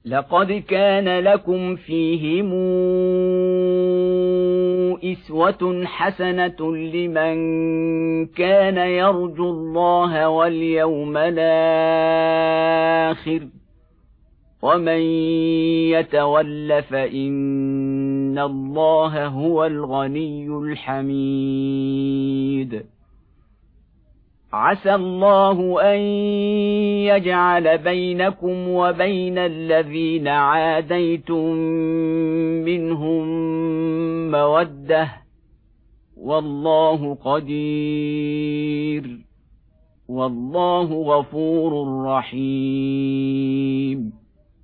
لقد كان لكم فيهم أسوة حسنة لمن كان يرجو الله واليوم الآخر ومن يتول فإن الله هو الغني الحميد عسى الله أن يجعل بينكم وبين الذين عاديتم منهم مودة والله قدير والله غفور رحيم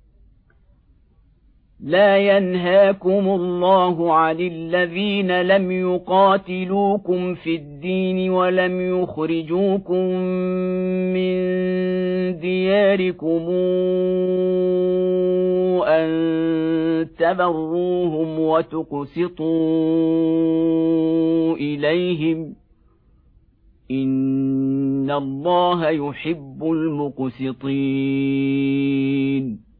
لا ينهاكم الله عن الذين لم يقاتلوكم في الدين ولم يخرجوكم من دياركم أن تبروهم وتقسطوا إليهم إن الله يحب المقسطين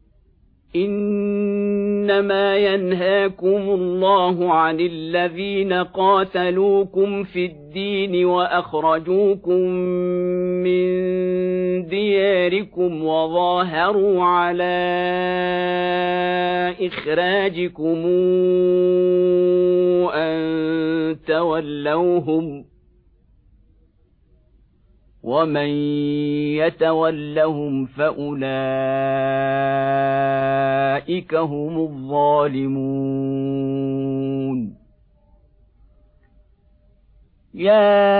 إنما ينهاكم الله عن الذين قاتلوكم في الدين وأخرجوكم من دياركم وظاهروا على إخراجكم أن تولوهم ومن يتولهم فأولئك هم الظالمون يا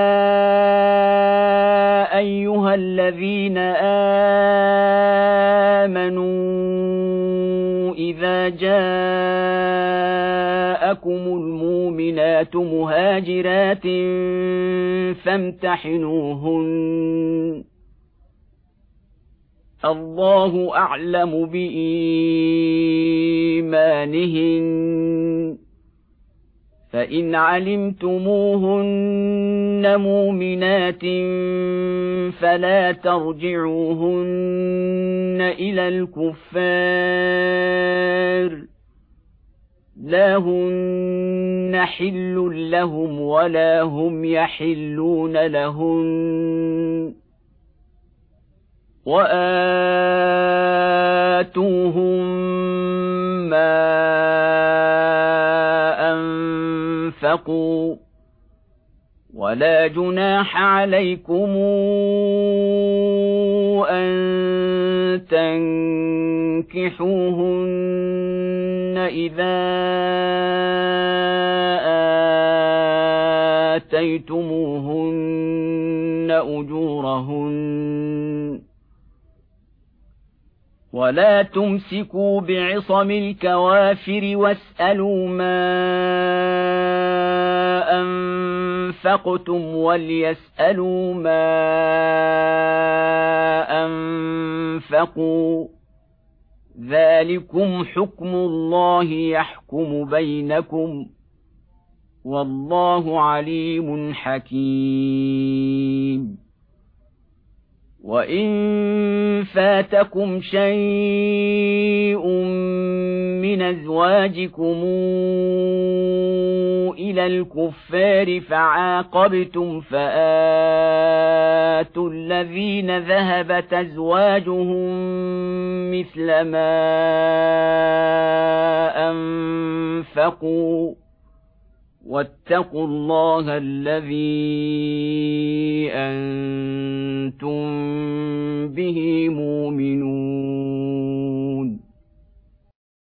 أيها الذين آمنوا إذا جاءكم المؤمنات مهاجرات فامتحنوهن الله أعلم بإيمانهن فإن علمتموهن مؤمنات فلا ترجعوهن إلى الكفار لا هن حل لهم ولا هم يحلون لهن وآتوهم ما أنفقوا ولا جناح عليكم أن تنكحوهن إذا آتيتموهن أجورهن ولا تمسكوا بعصم الكوافر واسألوا ما أنفقتم وليسألوا ما أنفقوا ذلكم حكم الله يحكم بينكم والله عليم حكيم وإن فاتكم شيء من أزواجكم إلى الكفار فعاقبتم فآتوا الذين ذهبت أزواجهم مثل ما أنفقوا واتقوا الله الذي أنتم به